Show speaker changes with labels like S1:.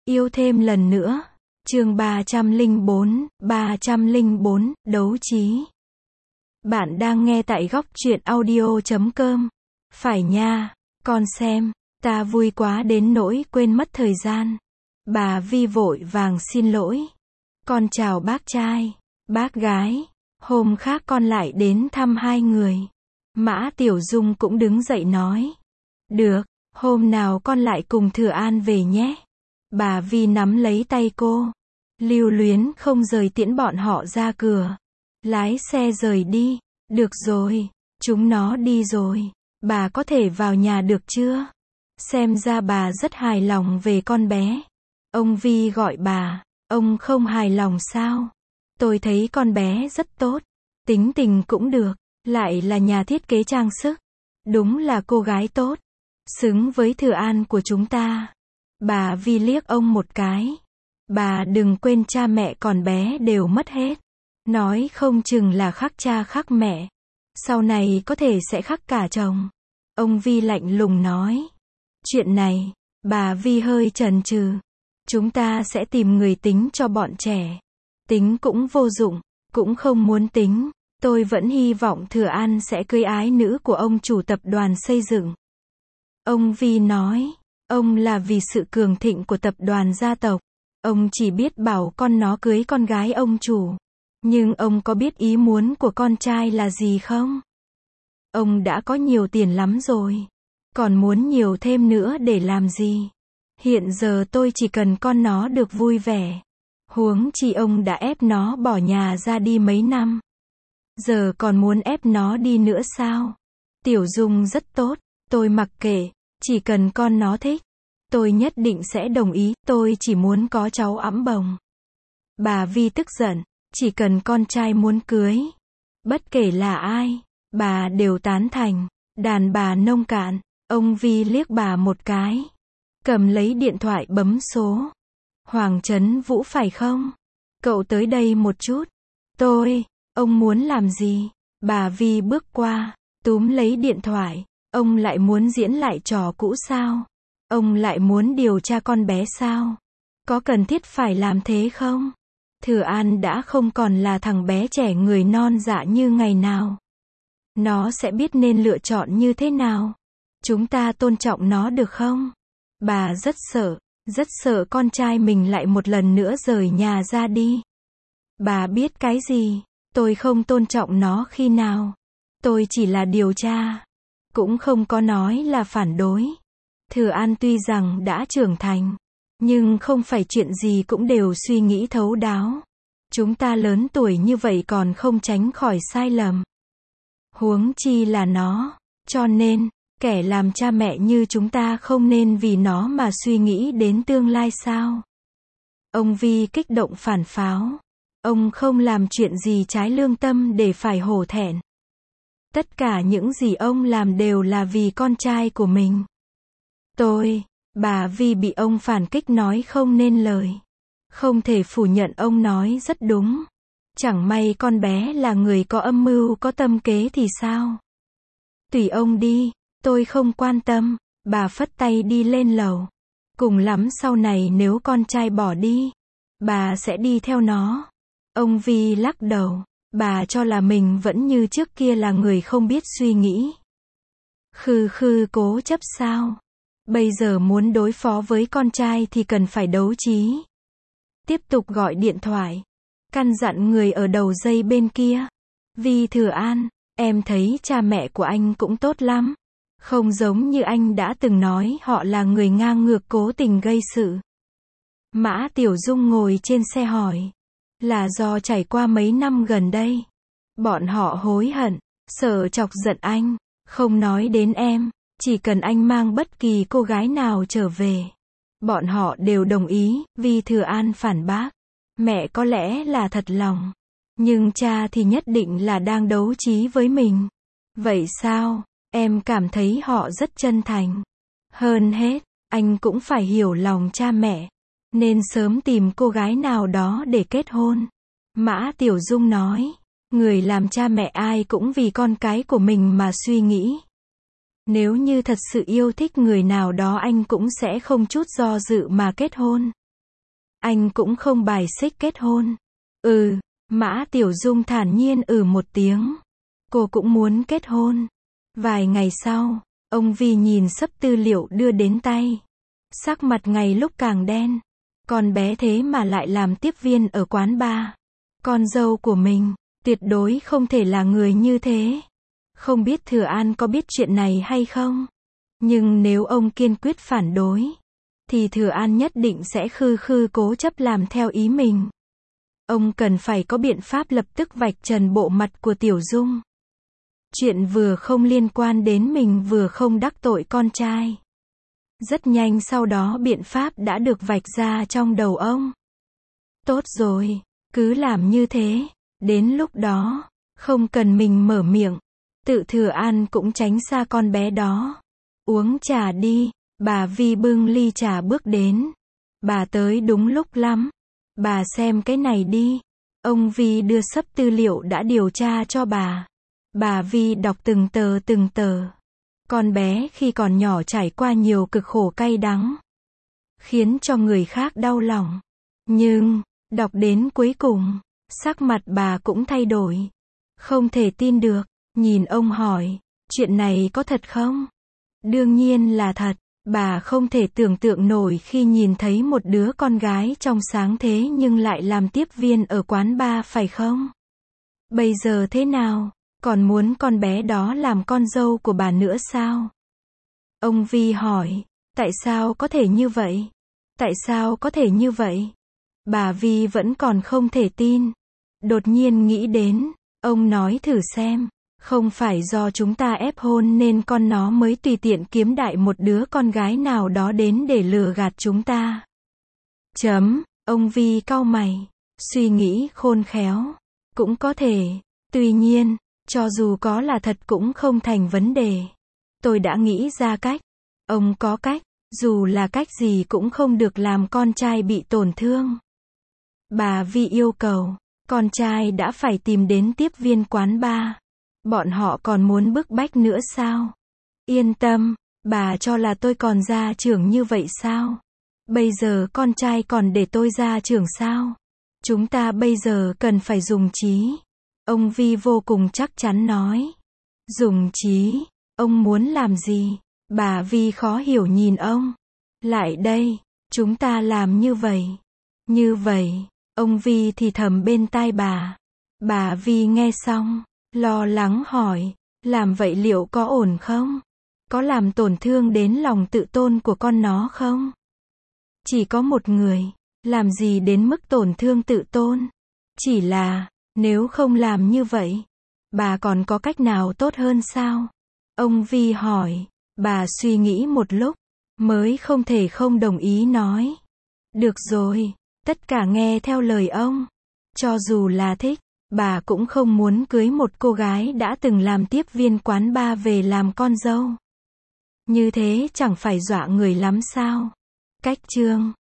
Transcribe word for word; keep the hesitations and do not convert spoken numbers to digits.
S1: Yêu thêm lần nữa. Chương ba trăm lẻ bốn, ba trăm lẻ bốn, đấu trí. Bạn đang nghe tại góc truyện audio chấm com. Phải nha, con xem, ta vui quá đến nỗi quên mất thời gian. Bà Vi vội vàng xin lỗi. Con chào bác trai, bác gái. Hôm khác con lại đến thăm hai người. Mã Tiểu Dung cũng đứng dậy nói. Được, hôm nào con lại cùng Thừa An về nhé. Bà Vi nắm lấy tay cô. Lưu luyến không rời tiễn bọn họ ra cửa. Lái xe rời đi. Được rồi, chúng nó đi rồi. Bà có thể vào nhà được chưa? Xem ra bà rất hài lòng về con bé. Ông Vi gọi bà. Ông không hài lòng sao? Tôi thấy con bé rất tốt. Tính tình cũng được. Lại là nhà thiết kế trang sức. Đúng là cô gái tốt. Xứng với Thừa An của chúng ta. Bà Vi liếc ông một cái. Bà đừng quên cha mẹ còn bé đều mất hết. Nói không chừng là khắc cha khắc mẹ. Sau này có thể sẽ khắc cả chồng. Ông Vi lạnh lùng nói. Chuyện này, bà Vi hơi chần chừ. Chúng ta sẽ tìm người tính cho bọn trẻ. Tính cũng vô dụng, cũng không muốn tính. Tôi vẫn hy vọng Thừa An sẽ cưới ái nữ của ông chủ tập đoàn xây dựng. Ông Vi nói. Ông là vì sự cường thịnh của tập đoàn gia tộc. Ông chỉ biết bảo con nó cưới con gái ông chủ. Nhưng ông có biết ý muốn của con trai là gì không? Ông đã có nhiều tiền lắm rồi. Còn muốn nhiều thêm nữa để làm gì? Hiện giờ tôi chỉ cần con nó được vui vẻ. Huống chi ông đã ép nó bỏ nhà ra đi mấy năm. Giờ còn muốn ép nó đi nữa sao? Tiểu Dung rất tốt, tôi mặc kệ, chỉ cần con nó thích. Tôi nhất định sẽ đồng ý, tôi chỉ muốn có cháu ẵm bồng. Bà Vi tức giận, chỉ cần con trai muốn cưới. Bất kể là ai, bà đều tán thành. Đàn bà nông cạn, ông Vi liếc bà một cái. Cầm lấy điện thoại bấm số. Hoàng Trấn Vũ phải không? Cậu tới đây một chút. Tôi, ông muốn làm gì? Bà Vi bước qua, túm lấy điện thoại. Ông lại muốn diễn lại trò cũ sao? Ông lại muốn điều tra con bé sao? Có cần thiết phải làm thế không? Thừa An đã không còn là thằng bé trẻ người non dạ như ngày nào. Nó sẽ biết nên lựa chọn như thế nào. Chúng ta tôn trọng nó được không? Bà rất sợ, rất sợ con trai mình lại một lần nữa rời nhà ra đi. Bà biết cái gì? Tôi không tôn trọng nó khi nào. Tôi chỉ là điều tra. Cũng không có nói là phản đối. Thừa An tuy rằng đã trưởng thành, nhưng không phải chuyện gì cũng đều suy nghĩ thấu đáo. Chúng ta lớn tuổi như vậy còn không tránh khỏi sai lầm. Huống chi là nó. Cho nên, kẻ làm cha mẹ như chúng ta không nên vì nó mà suy nghĩ đến tương lai sao? Ông Vi kích động phản pháo. Ông không làm chuyện gì trái lương tâm để phải hổ thẹn. Tất cả những gì ông làm đều là vì con trai của mình. Tôi, bà Vi bị ông phản kích nói không nên lời. Không thể phủ nhận ông nói rất đúng. Chẳng may con bé là người có âm mưu có tâm kế thì sao? Tùy ông đi, tôi không quan tâm. Bà phất tay đi lên lầu. Cùng lắm sau này nếu con trai bỏ đi, bà sẽ đi theo nó. Ông Vi lắc đầu. Bà cho là mình vẫn như trước kia là người không biết suy nghĩ. Khư khư cố chấp sao? Bây giờ muốn đối phó với con trai thì cần phải đấu trí. Tiếp tục gọi điện thoại. Căn dặn người ở đầu dây bên kia. Vi Thừa An, em thấy cha mẹ của anh cũng tốt lắm. Không giống như anh đã từng nói họ là người ngang ngược cố tình gây sự. Mã Tiểu Dung ngồi trên xe hỏi. Là do trải qua mấy năm gần đây. Bọn họ hối hận, sợ chọc giận anh. Không nói đến em. Chỉ cần anh mang bất kỳ cô gái nào trở về. Bọn họ đều đồng ý. Vi Thừa An phản bác. Mẹ có lẽ là thật lòng. Nhưng cha thì nhất định là đang đấu trí với mình. Vậy sao? Em cảm thấy họ rất chân thành. Hơn hết, anh cũng phải hiểu lòng cha mẹ. Nên sớm tìm cô gái nào đó để kết hôn. Mã Tiểu Dung nói. Người làm cha mẹ ai cũng vì con cái của mình mà suy nghĩ. Nếu như thật sự yêu thích người nào đó anh cũng sẽ không chút do dự mà kết hôn. Anh cũng không bài xích kết hôn. Ừ, Mã Tiểu Dung thản nhiên ừ một tiếng. Cô cũng muốn kết hôn. Vài ngày sau, ông Vi nhìn xấp tư liệu đưa đến tay. Sắc mặt ngày lúc càng đen. Con bé thế mà lại làm tiếp viên ở quán bar. Con dâu của mình, tuyệt đối không thể là người như thế. Không biết Thừa An có biết chuyện này hay không? Nhưng nếu ông kiên quyết phản đối, thì Thừa An nhất định sẽ khư khư cố chấp làm theo ý mình. Ông cần phải có biện pháp lập tức vạch trần bộ mặt của Tiểu Dung. Chuyện vừa không liên quan đến mình vừa không đắc tội con trai. Rất nhanh sau đó biện pháp đã được vạch ra trong đầu ông. Tốt rồi, cứ làm như thế. Đến lúc đó, không cần mình mở miệng. Tự Thừa An cũng tránh xa con bé đó. Uống trà đi. Bà Vi bưng ly trà bước đến. Bà tới đúng lúc lắm. Bà xem cái này đi. Ông Vi đưa xấp tư liệu đã điều tra cho bà. Bà Vi đọc từng tờ từng tờ. Con bé khi còn nhỏ trải qua nhiều cực khổ cay đắng, khiến cho người khác đau lòng. Nhưng, đọc đến cuối cùng, sắc mặt bà cũng thay đổi. Không thể tin được, nhìn ông hỏi, chuyện này có thật không? Đương nhiên là thật. Bà không thể tưởng tượng nổi khi nhìn thấy một đứa con gái trong sáng thế nhưng lại làm tiếp viên ở quán bar phải không? Bây giờ thế nào? Còn muốn con bé đó làm con dâu của bà nữa sao? Ông Vi hỏi, tại sao có thể như vậy? Tại sao có thể như vậy? Bà Vi vẫn còn không thể tin. Đột nhiên nghĩ đến, ông nói thử xem, không phải do chúng ta ép hôn nên con nó mới tùy tiện kiếm đại một đứa con gái nào đó đến để lừa gạt chúng ta. Chấm, ông Vi cau mày, suy nghĩ khôn khéo. Cũng có thể, tuy nhiên, cho dù có là thật cũng không thành vấn đề. Tôi đã nghĩ ra cách. Ông có cách, dù là cách gì cũng không được làm con trai bị tổn thương. Bà Vi yêu cầu, con trai đã phải tìm đến tiếp viên quán bar. Bọn họ còn muốn bức bách nữa sao? Yên tâm, bà cho là tôi còn gia trưởng như vậy sao? Bây giờ con trai còn để tôi gia trưởng sao? Chúng ta bây giờ cần phải dùng trí. Ông Vi vô cùng chắc chắn nói. Dùng trí? Ông muốn làm gì? Bà Vi khó hiểu nhìn ông. Lại đây, chúng ta làm như vậy. Như vậy, ông Vi thì thầm bên tai bà. Bà Vi nghe xong, lo lắng hỏi, làm vậy liệu có ổn không? Có làm tổn thương đến lòng tự tôn của con nó không? Chỉ có một người, làm gì đến mức tổn thương tự tôn? Chỉ là, nếu không làm như vậy, bà còn có cách nào tốt hơn sao? Ông Vi hỏi, bà suy nghĩ một lúc, mới không thể không đồng ý nói. Được rồi, tất cả nghe theo lời ông. Cho dù là thích, bà cũng không muốn cưới một cô gái đã từng làm tiếp viên quán bar về làm con dâu. Như thế chẳng phải dọa người lắm sao? Cách chương